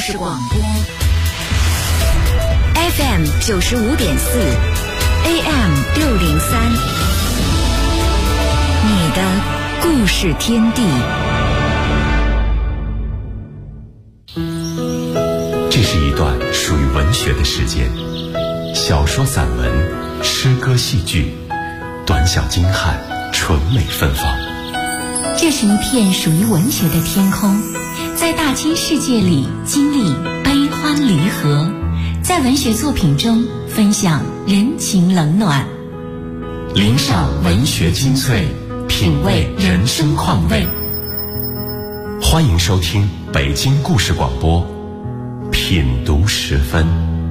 事广播 FM 95.4 AM 603，你的故事天地。 这是一段属于文学的时间，小说、散文、诗歌、戏剧，短小精悍，纯美芬芳。 这是一片属于文学的天空，在大千世界里经历悲欢离合，在文学作品中分享人情冷暖， 领赏文学精粹，品味人生况味。欢迎收听北京故事广播品读时分。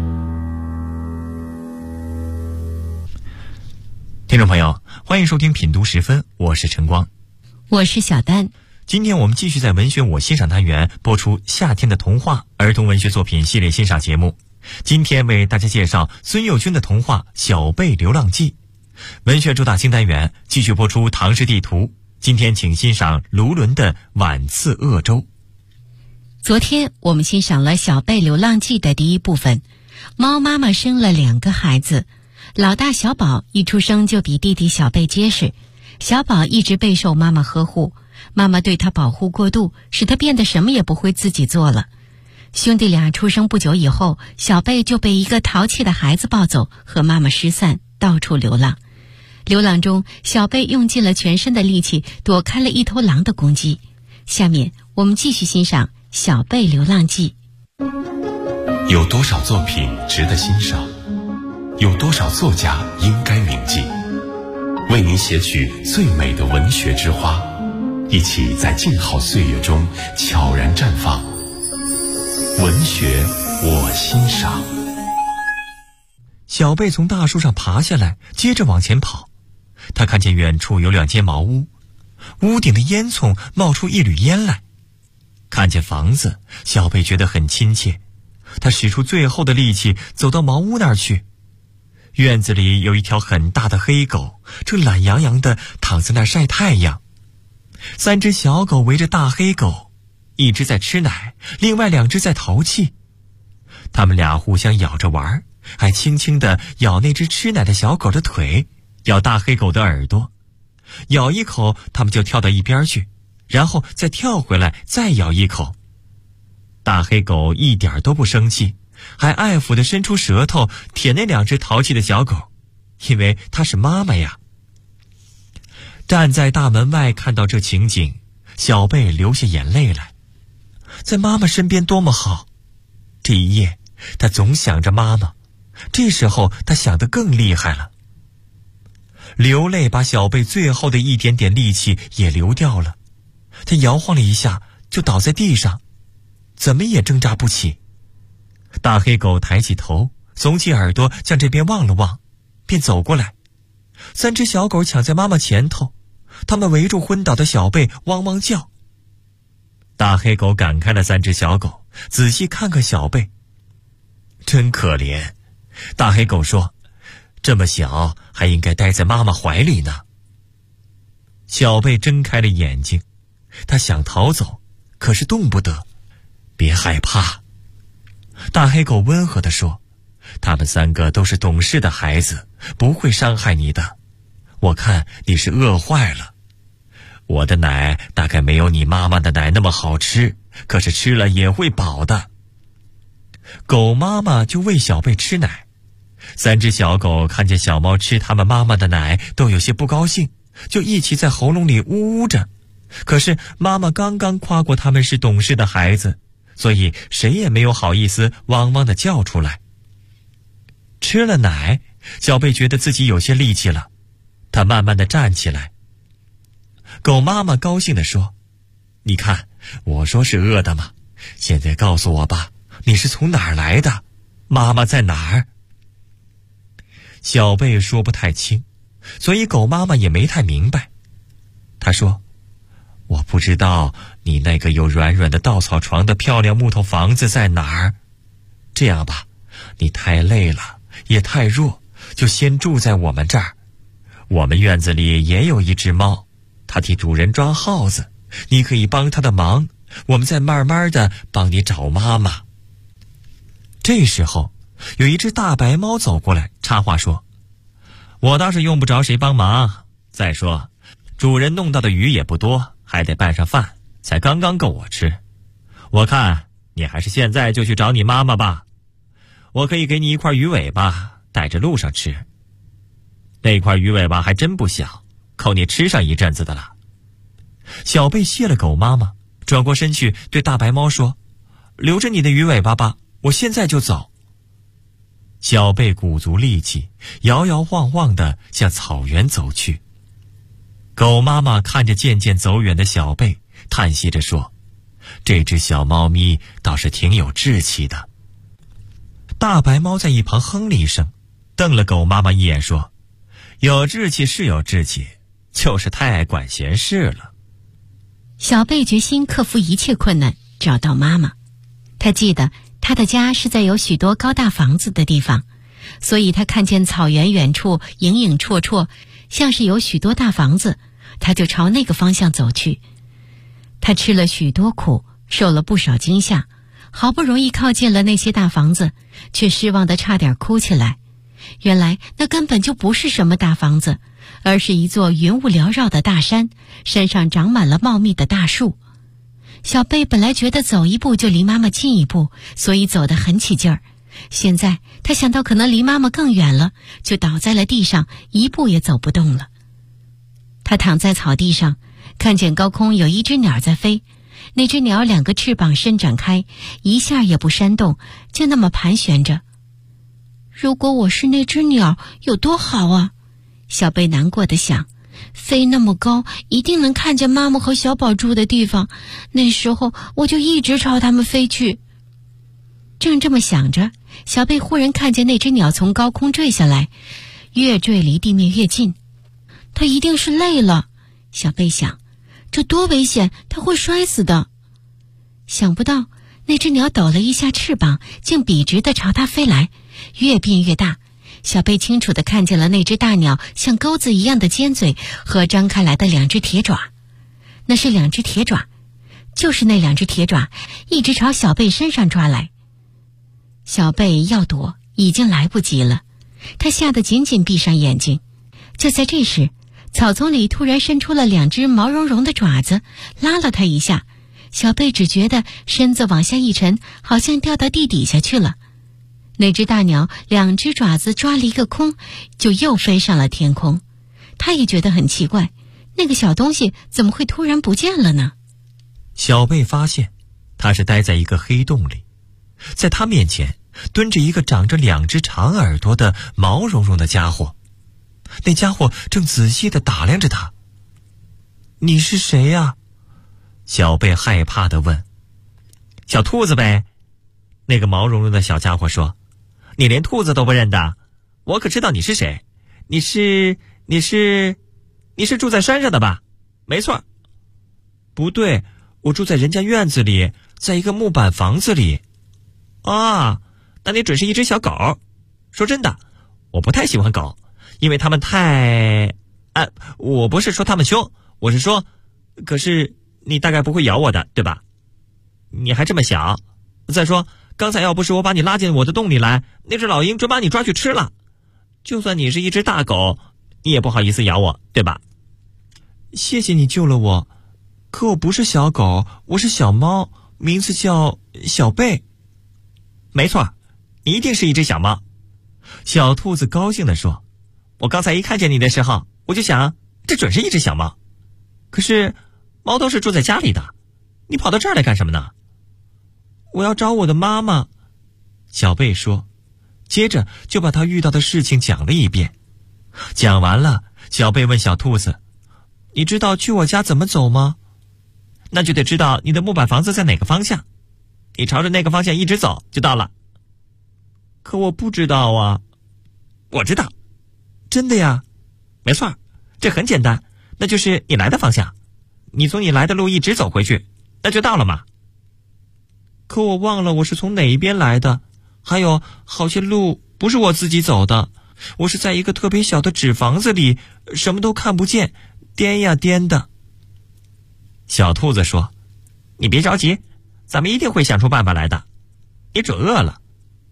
听众朋友，欢迎收听品读时分，我是晨光， 我是小丹。 今天我们继续在文学我欣赏单元播出夏天的童话儿童文学作品系列欣赏节目。今天为大家介绍孙幼军的童话《小贝流浪记》。文学主打新单元继续播出唐诗地图，今天请欣赏卢纶的《晚次鄂州》。 昨天我们欣赏了《小贝流浪记》的第一部分。猫妈妈生了2个孩子，老大小宝一出生就比弟弟小贝结实，小宝一直备受妈妈呵护，妈妈对他保护过度，使他变得什么也不会自己做了。兄弟俩出生不久以后，小贝就被一个淘气的孩子抱走，和妈妈失散，到处流浪。流浪中，小贝用尽了全身的力气，躲开了一头狼的攻击。下面我们继续欣赏《小贝流浪记》。 有多少作品值得欣赏？有多少作家应该铭记？为您写取最美的文学之花，一起在静好岁月中悄然绽放。文学我欣赏。 小贝从大树上爬下来，接着往前跑。他看见远处有2间茅屋，屋顶的烟囱冒出一缕烟来。看见房子，小贝觉得很亲切，他使出最后的力气走到茅屋那儿去。院子里有一条很大的黑狗，正懒洋洋地躺在那儿晒太阳。3只小狗围着大黑狗，一只在吃奶，另外2只在淘气。它们俩互相咬着玩，还轻轻地咬那只吃奶的小狗的腿，咬大黑狗的耳朵。咬一口，它们就跳到一边去，然后再跳回来，再咬一口。大黑狗一点都不生气，还爱抚地伸出舌头舔那2只淘气的小狗，因为它是妈妈呀。站在大门外看到这情景，小贝流下眼泪来。在妈妈身边多么好！这一夜，他总想着妈妈。这时候他想得更厉害了。流泪把小贝最后的一点点力气也流掉了，他摇晃了一下就倒在地上，怎么也挣扎不起。大黑狗抬起头，耸起耳朵向这边望了望，便走过来。3只小狗抢在妈妈前头，它们围住昏倒的小贝汪汪叫。大黑狗赶开了3只小狗，仔细看看小贝，真可怜。大黑狗说，这么小还应该待在妈妈怀里呢。小贝睁开了眼睛，他想逃走，可是动不得。别害怕，大黑狗温和地说，他们3个都是懂事的孩子，不会伤害你的。我看你是饿坏了，我的奶大概没有你妈妈的奶那么好吃，可是吃了也会饱的。狗妈妈就喂小贝吃奶，3只小狗看见小猫吃它们妈妈的奶，都有些不高兴，就一起在喉咙里呜呜着。可是妈妈刚刚夸过他们是懂事的孩子，所以谁也没有好意思汪汪地叫出来。吃了奶，小贝觉得自己有些力气了，他慢慢地站起来。狗妈妈高兴地说，你看，我说是饿的吗？现在告诉我吧，你是从哪儿来的？妈妈在哪儿？小贝说不太清，所以狗妈妈也没太明白。她说，我不知道你那个有软软的稻草床的漂亮木头房子在哪儿。这样吧，你太累了，也太弱，就先住在我们这儿。我们院子里也有一只猫，它替主人抓耗子，你可以帮它的忙，我们再慢慢的帮你找妈妈。 这时候，有一只大白猫走过来插话说：“我倒是用不着谁帮忙，再说主人弄到的鱼也不多，还得拌上饭，才刚刚够我吃。我看你还是现在就去找你妈妈吧，我可以给你一块鱼尾巴带着路上吃。那块鱼尾巴还真不小，够你吃上一阵子的了。”小贝谢了狗妈妈，转过身去对大白猫说：“留着你的鱼尾巴吧，我现在就走。”小贝鼓足力气，摇摇晃晃地向草原走去。狗妈妈看着渐渐走远的小贝，叹息着说：“这只小猫咪倒是挺有志气的。”大白猫在一旁哼了一声，瞪了狗妈妈一眼说：“有志气是有志气，就是太爱管闲事了。” 小贝决心克服一切困难，找到妈妈。他记得他的家是在有许多高大房子的地方，所以他看见草原远处影影绰绰，像是有许多大房子，他就朝那个方向走去。他吃了许多苦，受了不少惊吓，好不容易靠近了那些大房子，却失望得差点哭起来。原来那根本就不是什么大房子，而是一座云雾缭绕的大山，山上长满了茂密的大树。小贝本来觉得走一步就离妈妈近一步，所以走得很起劲儿。现在他想到可能离妈妈更远了，就倒在了地上，一步也走不动了。他躺在草地上，看见高空有一只鸟在飞，那只鸟两个翅膀伸展开，一下也不扇动，就那么盘旋着。如果我是那只鸟，有多好啊！小贝难过地想，飞那么高，一定能看见妈妈和小宝住的地方，那时候我就一直朝他们飞去。正这么想着，小贝忽然看见那只鸟从高空坠下来，越坠离地面越近。它一定是累了，小贝想，这多危险，它会摔死的。想不到那只鸟抖了一下翅膀，竟笔直地朝它飞来，越变越大。小贝清楚地看见了那只大鸟像钩子一样的尖嘴和张开来的两只铁爪。那是两只铁爪，就是那两只铁爪一直朝小贝身上抓来。小贝要躲已经来不及了，他吓得紧紧闭上眼睛。就在这时，草丛里突然伸出了两只毛茸茸的爪子，拉了他一下。小贝只觉得身子往下一沉，好像掉到地底下去了。那只大鸟两只爪子抓了一个空，就又飞上了天空。他也觉得很奇怪，那个小东西怎么会突然不见了呢？ 小贝发现他是待在一个黑洞里，在他面前蹲着一个长着两只长耳朵的毛茸茸的家伙。那家伙正仔细地打量着他。你是谁呀？小贝害怕地问。小兔子呗。那个毛茸茸的小家伙说。你连兔子都不认得？我可知道你是谁。你是住在山上的吧？没错。不对，我住在人家院子里，在一个木板房子里。啊，那你准是一只小狗。说真的，我不太喜欢狗，因为它们太……我不是说它们凶，我是说，可是你大概不会咬我的，对吧？你还这么小。再说，刚才要不是我把你拉进我的洞里来，那只老鹰准把你抓去吃了。就算你是一只大狗，你也不好意思咬我，对吧？谢谢你救了我，可我不是小狗，我是小猫，名字叫小贝。没错，你一定是一只小猫。小兔子高兴地说，我刚才一看见你的时候，我就想，这准是一只小猫。可是猫都是住在家里的，你跑到这儿来干什么呢？我要找我的妈妈。小贝说，接着就把他遇到的事情讲了一遍。讲完了，小贝问小兔子，你知道去我家怎么走吗？那就得知道你的木板房子在哪个方向，你朝着那个方向一直走就到了。可我不知道啊。我知道。真的呀？没错，这很简单，那就是你来的方向，你从你来的路一直走回去，那就到了嘛。可我忘了我是从哪一边来的，还有好些路不是我自己走的，我是在一个特别小的纸房子里，什么都看不见，颠呀颠的。小兔子说，你别着急，咱们一定会想出办法来的。你准饿了。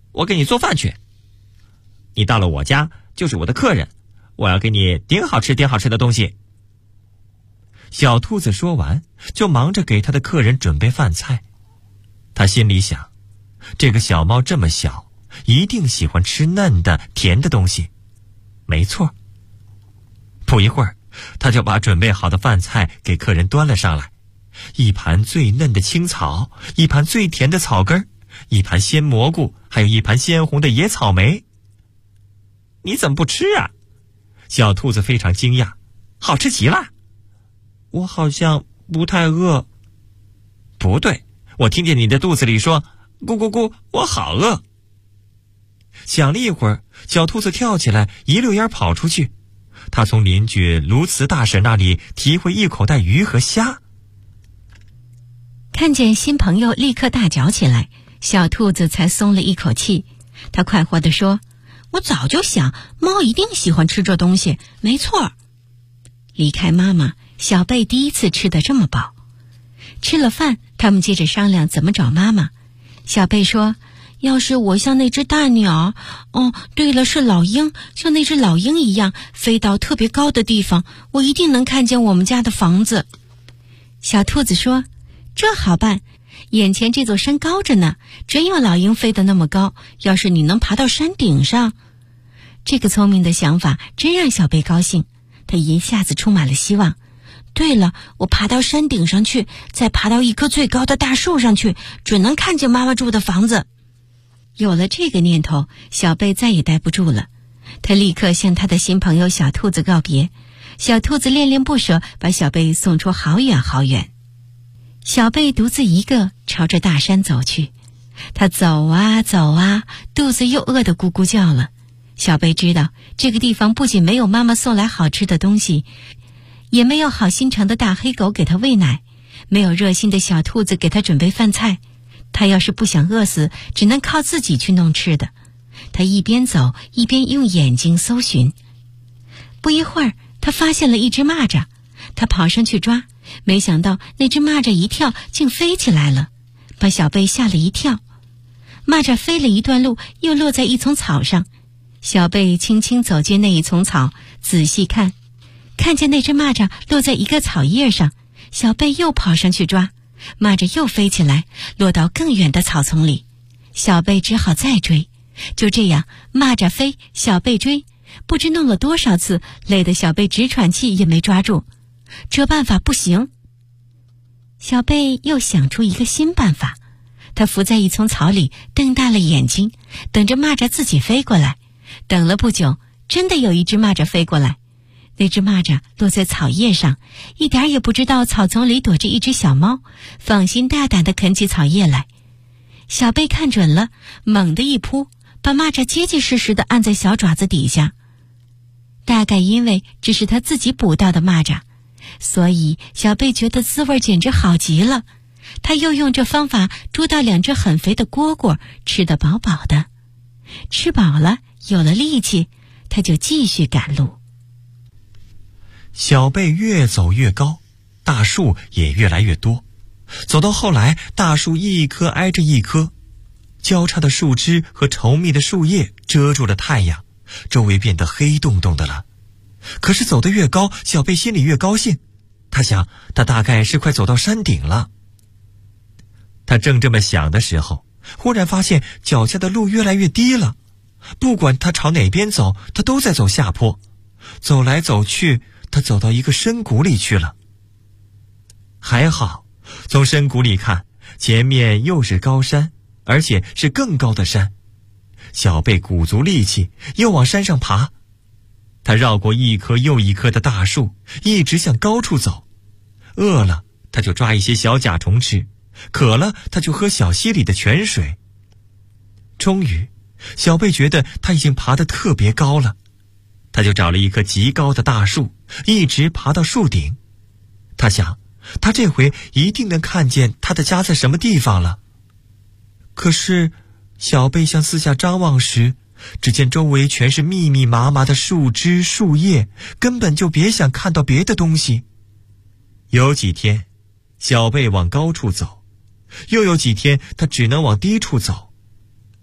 我给你做饭去。你到了我家就是我的客人，我要给你点好吃的东西。小兔子说完，就忙着给他的客人准备饭菜。他心里想，这个小猫这么小，一定喜欢吃嫩的甜的东西。没错。不一会儿，他就把准备好的饭菜给客人端了上来，一盘最嫩的青草，一盘最甜的草根，一盘鲜蘑菇，还有一盘鲜红的野草莓。你怎么不吃啊？小兔子非常惊讶，好吃极了。我好像不太饿。不对，我听见你的肚子里说咕咕咕，我好饿。想了一会儿，小兔子跳起来，一溜烟跑出去。他从邻居卢茨大婶那里提回一口袋鱼和虾。 看见新朋友立刻大嚼起来，小兔子才松了一口气。他快活地说，我早就想，猫一定喜欢吃这东西，没错。离开妈妈，小贝第一次吃得这么饱。吃了饭，他们接着商量怎么找妈妈。小贝说，要是我像那只大鸟，对了，是老鹰，像那只老鹰一样飞到特别高的地方，我一定能看见我们家的房子。小兔子说，这好办，眼前这座山高着呢，真有老鹰飞得那么高，要是你能爬到山顶上。这个聪明的想法真让小贝高兴，他一下子充满了希望。对了，我爬到山顶上去，再爬到一棵最高的大树上去，准能看见妈妈住的房子。有了这个念头，小贝再也待不住了，他立刻向他的新朋友小兔子告别。小兔子恋恋不舍，把小贝送出好远好远。小贝独自一个朝着大山走去，他走啊走啊，肚子又饿得咕咕叫了。小贝知道，这个地方不仅没有妈妈送来好吃的东西，也没有好心肠的大黑狗给他喂奶，没有热心的小兔子给他准备饭菜。他要是不想饿死，只能靠自己去弄吃的。他一边走一边用眼睛搜寻。不一会儿，他发现了一只蚂蚱，他跑上去抓，没想到那只蚂蚱一跳竟飞起来了，把小贝吓了一跳。蚂蚱飞了一段路，又落在一丛草上。小贝轻轻走进那一丛草，仔细看，看见那只蚂蚱落在一个草叶上。小贝又跑上去抓，蚂蚱又飞起来，落到更远的草丛里。小贝只好再追。就这样，蚂蚱飞，小贝追，不知弄了多少次，累得小贝直喘气也没抓住。这办法不行。小贝又想出一个新办法，他伏在一丛草里，瞪大了眼睛，等着蚂蚱自己飞过来。等了不久，真的有一只蚂蚱飞过来。那只蚂蚱落在草叶上，一点也不知道草丛里躲着一只小猫，放心大胆地啃起草叶来。小贝看准了，猛地一扑，把蚂蚱结结实实地按在小爪子底下。大概因为这是他自己捕到的蚂蚱，所以小贝觉得滋味简直好极了。他又用这方法捉到2只很肥的蝈蝈，吃得饱饱的。吃饱了，有了力气，他就继续赶路。 小贝越走越高，大树也越来越多。走到后来，大树一棵挨着一棵，交叉的树枝和稠密的树叶遮住了太阳，周围变得黑洞洞的了。可是走得越高，小贝心里越高兴。他想，他大概是快走到山顶了。他正这么想的时候，忽然发现脚下的路越来越低了。不管他朝哪边走，他都在走下坡。走来走去，他走到一个深谷里去了。还好，从深谷里看，前面又是高山，而且是更高的山。小贝鼓足力气，又往山上爬。他绕过一棵又一棵的大树，一直向高处走。饿了，他就抓一些小甲虫吃；渴了，他就喝小溪里的泉水。终于，小贝觉得他已经爬得特别高了，他就找了一棵极高的大树，一直爬到树顶。他想，他这回一定能看见他的家在什么地方了。可是，小贝向四下张望时，只见周围全是密密麻麻的树枝树叶，根本就别想看到别的东西。有几天，小贝往高处走，又有几天他只能往低处走。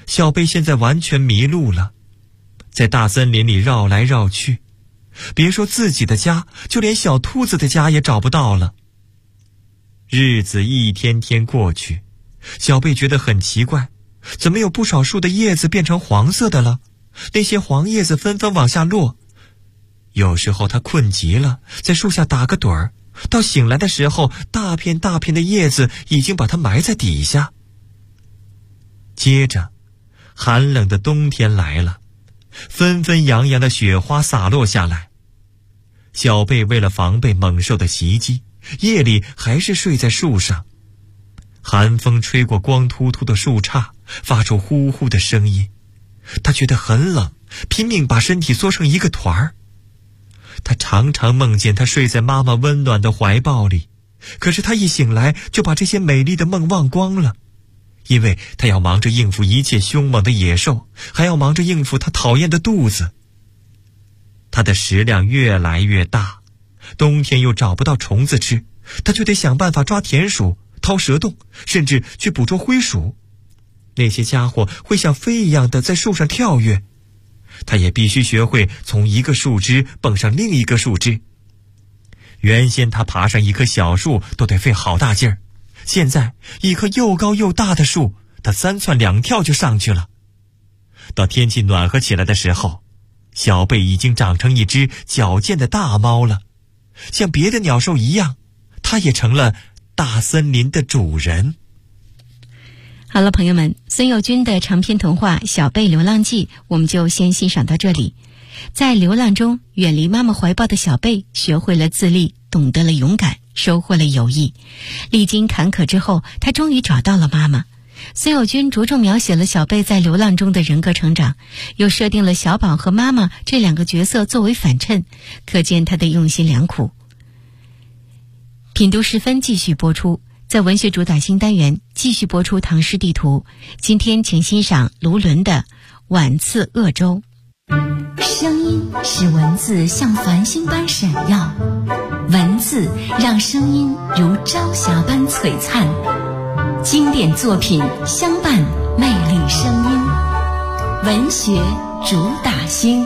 小贝现在完全迷路了，在大森林里绕来绕去，别说自己的家，就连小兔子的家也找不到了。日子一天天过去，小贝觉得很奇怪，怎么有不少树的叶子变成黄色的了？那些黄叶子纷纷往下落。有时候他困极了，在树下打个盹儿，到醒来的时候，大片大片的叶子已经把它埋在底下。接着，寒冷的冬天来了，纷纷扬扬的雪花洒落下来。小贝为了防备猛兽的袭击，夜里还是睡在树上。寒风吹过光秃秃的树杈，发出呼呼的声音。他觉得很冷，拼命把身体缩成一个团儿。他常常梦见他睡在妈妈温暖的怀抱里，可是他一醒来就把这些美丽的梦忘光了，因为他要忙着应付一切凶猛的野兽，还要忙着应付他讨厌的肚子。他的食量越来越大，冬天又找不到虫子吃，他就得想办法抓田鼠、掏蛇洞，甚至去捕捉灰鼠。那些家伙会像飞一样的在树上跳跃，他也必须学会从一个树枝蹦上另一个树枝。原先他爬上一棵小树都得费好大劲儿，现在一棵又高又大的树，他3窜2跳就上去了。到天气暖和起来的时候，小贝已经长成一只矫健的大猫了，像别的鸟兽一样，它也成了大森林的主人。 好了，朋友们，孙幼军的长篇童话《小贝流浪记》我们就先欣赏到这里。在流浪中远离妈妈怀抱的小贝学会了自立，懂得了勇敢，收获了友谊。历经坎坷之后，他终于找到了妈妈。孙幼军着重描写了小贝在流浪中的人格成长，又设定了小宝和妈妈这2个角色作为反衬，可见他的用心良苦。品读时分继续播出，在文学主打新单元继续播出唐诗地图。今天请欣赏卢纶的《晚次鄂州》。 声音使文字像繁星般闪耀，文字让声音如朝霞般璀璨。经典作品相伴，魅力声音，文学主打星。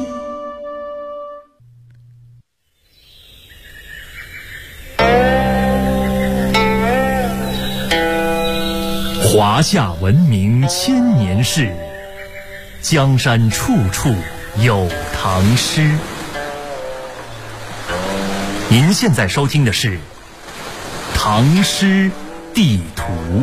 华夏文明千年事，江山处处有唐诗。您现在收听的是《唐诗地图》。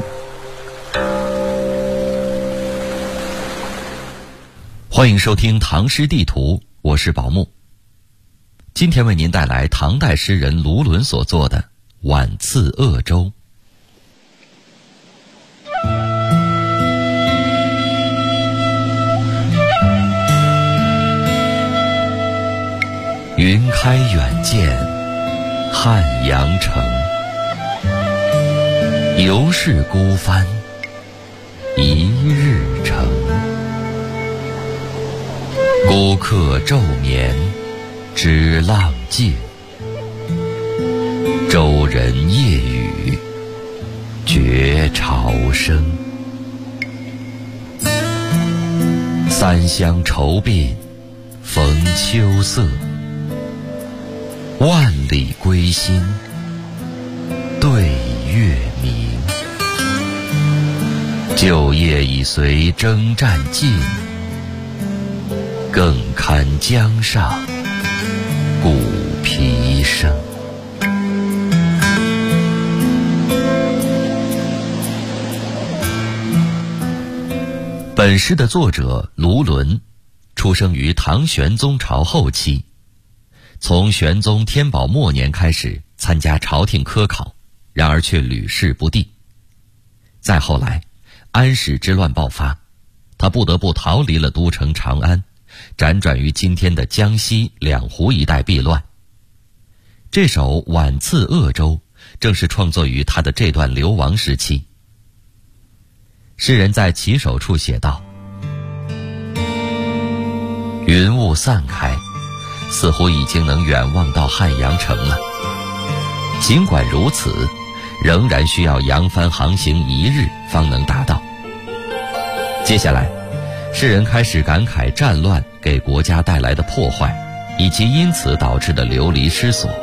欢迎收听《唐诗地图》，我是宝木。今天为您带来唐代诗人卢纶所作的《晚次鄂州》。云开远见汉阳城，犹是孤帆一日程。孤客昼眠知浪静，舟人夜语觉潮生。三湘愁鬓逢秋色，万里归心对月明。旧业已随征战尽，更堪江上鼓皮声。本诗的作者卢纶，出生于唐玄宗朝后期，从玄宗天宝末年开始参加朝廷科考，然而却屡试不第。再后来，安史之乱爆发，他不得不逃离了都城长安，辗转于今天的江西两湖一带避乱。这首《晚次鄂州》正是创作于他的这段流亡时期。诗人在起首处写道：云雾散开，似乎已经能远望到汉阳城了。尽管如此，仍然需要扬帆航行1日方能达到。接下来， 世人开始感慨战乱给国家带来的破坏，以及因此导致的流离失所。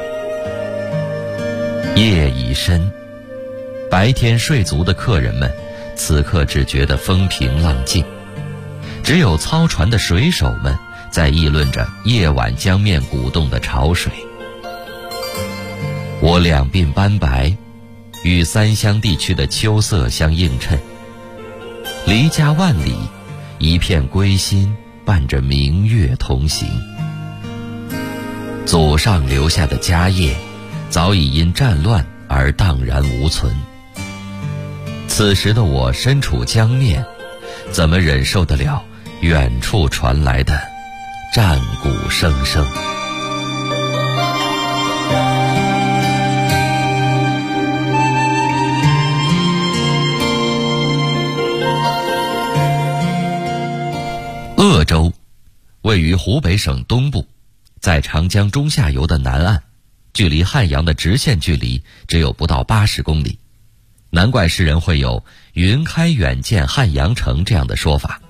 夜已深，白天睡足的客人们此刻只觉得风平浪静，只有操船的水手们在议论着夜晚江面鼓动的潮水。我两鬓斑白，与三湘地区的秋色相映衬。离家万里，一片归心伴着明月同行。祖上留下的家业早已因战乱而荡然无存。此时的我身处江面，怎么忍受得了远处传来的战鼓声声？鄂州位于湖北省东部，在长江中下游的南岸，距离汉阳的直线距离只有不到80公里。难怪诗人会有云开远见汉阳城这样的说法。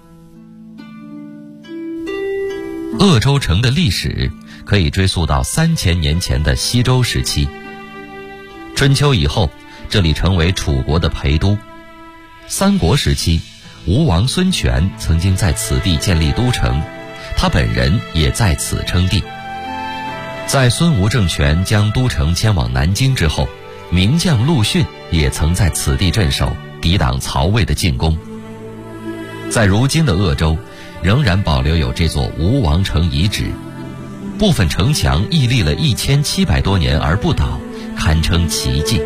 鄂州城的历史可以追溯到3000年前的西周时期。春秋以后，这里成为楚国的陪都。三国时期，吴王孙权曾经在此地建立都城，他本人也在此称帝。在孙吴政权将都城迁往南京之后，名将陆逊也曾在此地镇守，抵挡曹魏的进攻。在如今的鄂州，仍然保留有这座吴王城遗址，部分城墙屹立了1700多年而不倒，堪称奇迹。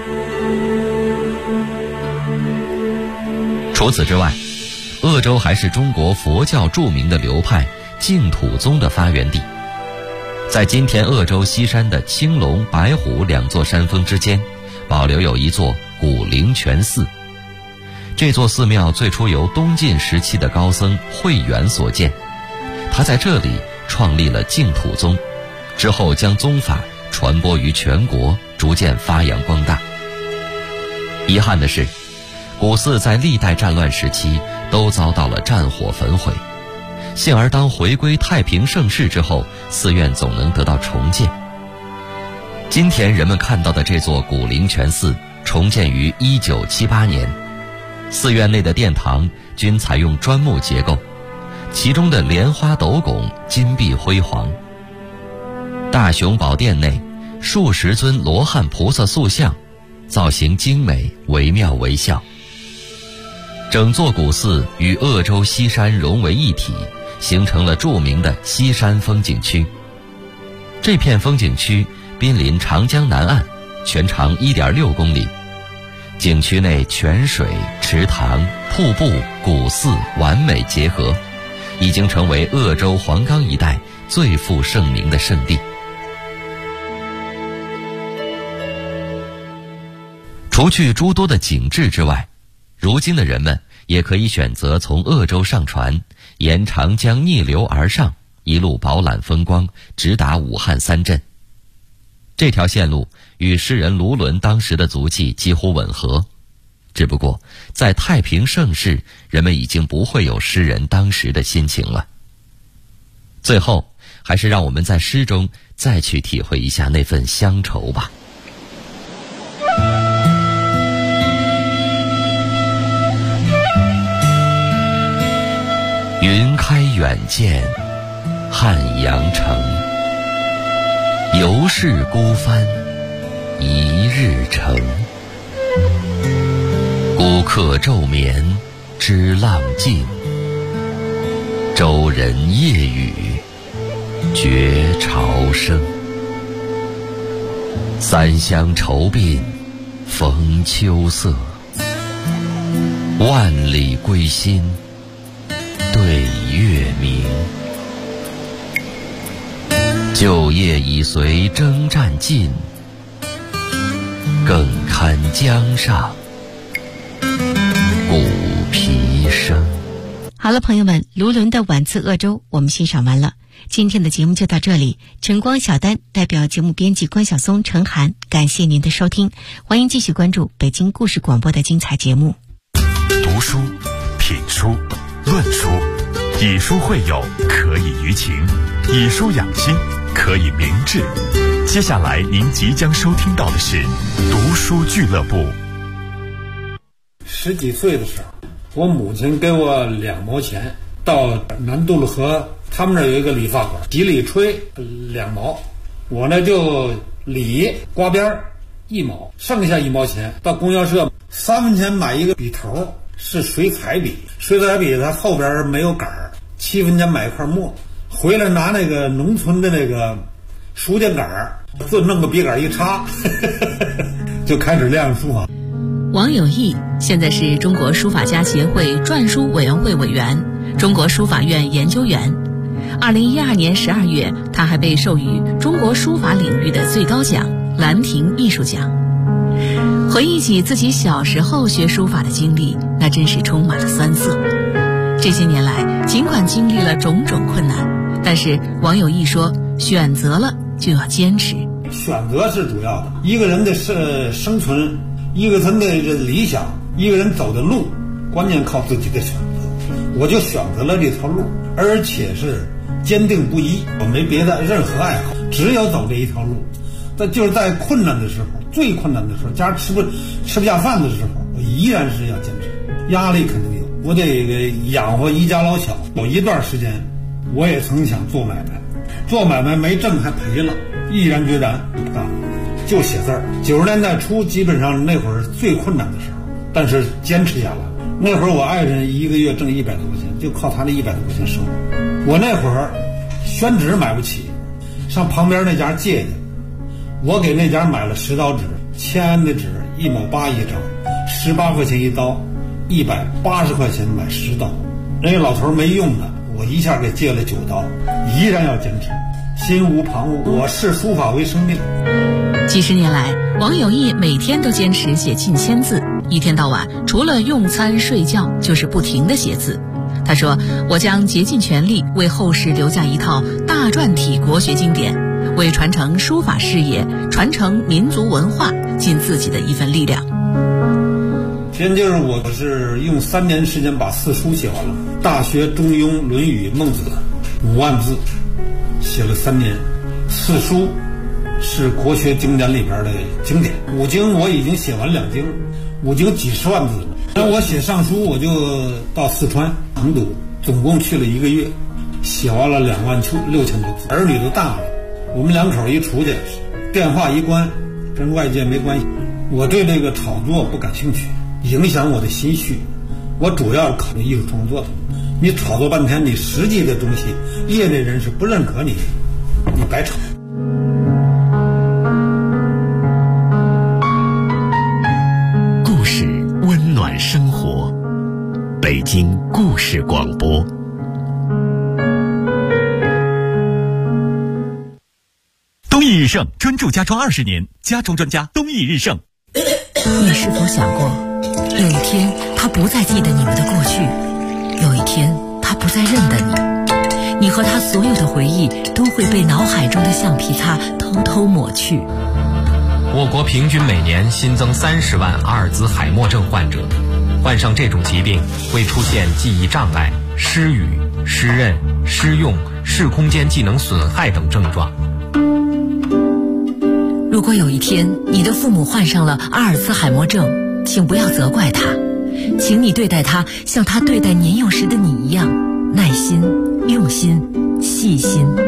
除此之外，鄂州还是中国佛教著名的流派净土宗的发源地。在今天鄂州西山的青龙、白虎两座山峰之间，保留有一座古灵泉寺。这座寺庙最初由东晋时期的高僧慧远所建，他在这里创立了净土宗，之后将宗法传播于全国，逐渐发扬光大。遗憾的是，古寺在历代战乱时期都遭到了战火焚毁，幸而当回归太平盛世之后，寺院总能得到重建。今天人们看到的这座古灵泉寺重建于1978年，寺院内的殿堂均采用砖木结构，其中的莲花斗拱金碧辉煌。大雄宝殿内数十尊罗汉菩萨塑像，造型精美，惟妙惟肖。整座古寺与鄂州西山融为一体，形成了著名的西山风景区。这片风景区濒临长江南岸，全长1.6公里。景区内泉水、池塘、瀑布、古寺完美结合，已经成为鄂州黄冈一带最负盛名的圣地。除去诸多的景致之外，如今的人们也可以选择从鄂州上船，沿长江逆流而上，一路饱览风光，直达武汉三镇。这条线路与诗人卢纶当时的足迹几乎吻合，只不过在太平盛世，人们已经不会有诗人当时的心情了。最后，还是让我们在诗中再去体会一下那份乡愁吧。云开远见汉阳城，犹是孤帆一日程。孤客昼眠知浪静，舟人夜语觉潮生。三湘愁鬓逢秋色，万里归心对月明。旧业已随征战尽，更堪江上鼓皮声。 好了，朋友们，卢纶的《晚自鄂州》我们欣赏完了。今天的节目就到这里，晨光小丹代表节目编辑关晓松、陈涵，感谢您的收听，欢迎继续关注北京故事广播的精彩节目。 读书、品书、论书， 以书会友，可以娱情；以书养心，可以明志。接下来您即将收听到的是读书俱乐部。 10几岁的时候，我母亲给我2毛钱，到南渡路河他们那儿有一个理发馆，洗里吹2毛，我呢就理刮边1毛，剩下1毛钱到供销社3分钱买一个笔头，是水彩笔，水彩笔它后边没有杆儿，7分钱买一块墨，回来拿那个农村的那个书架杆儿，就弄个笔杆一插就开始练书法。 王有义现在是中国书法家协会篆书委员会委员、中国书法院研究员。2012年12月，他还被授予中国书法领域的最高奖兰亭艺术奖。回忆起自己小时候学书法的经历，那真是充满了酸涩。这些年来，尽管经历了种种困难，但是王有义说，选择了就要坚持。 选择是主要的，一个人的生存，一个人的理想，一个人走的路，关键靠自己的选择。我就选择了这条路，而且是坚定不移，我没别的任何爱好，只有走这一条路。但就是在困难的时候，最困难的时候，家吃不下饭的时候，我依然是要坚持。压力肯定有，我得养活一家老小。有一段时间，我也曾想做买卖，做买卖没挣还赔了，毅然决然不干，就写字儿。90年代初，基本上那会儿最困难的时候，但是坚持下来。那会儿我爱人1个月挣100多块钱，就靠他那100多块钱生活。我那会儿宣纸买不起，上旁边那家借去，我给那家买了10刀纸，签的纸1毛8一张，18块钱一刀，180块钱买10刀。那个老头没用的，我一下给借了9刀，依然要坚持，心无旁骛，我视书法为生命。 几十年来，王有义每天都坚持写近1000字，一天到晚除了用餐睡觉就是不停地写字。他说，我将竭尽全力为后世留下一套大篆体国学经典，为传承书法事业、传承民族文化尽自己的一份力量。 先就是我是用3年时间把4书写完了，《大学》《中庸》《论语》《孟子》5万字，写了3年。4书是国学经典里边的经典，5经我已经写完2经，5经几十万字了。那我写上书，我就到四川成都，总共去了1个月，写完了2万6000多字。儿女都大了，我们2口一出去，电话一关，跟外界没关系。我对这个炒作不感兴趣，影响我的心绪。我主要考虑艺术创作的。你炒作半天，你实际的东西，业内人士不认可你，你白炒。 故事温暖生活，北京故事广播。东易日盛专注家装20年，家装专家东易日盛。 你是否想过，有一天他不再记得你们的过去，有一天他不再认得你，你和他所有的回忆都会被脑海中的橡皮擦偷偷抹去。 我国平均每年新增30万阿尔兹海默症患者，患上这种疾病会出现记忆障碍、失语、失认、失用、视空间技能损害等症状。 如果有一天你的父母患上了阿尔兹海默症，请不要责怪他，请你对待他像他对待年幼时的你一样，耐心、用心、细心。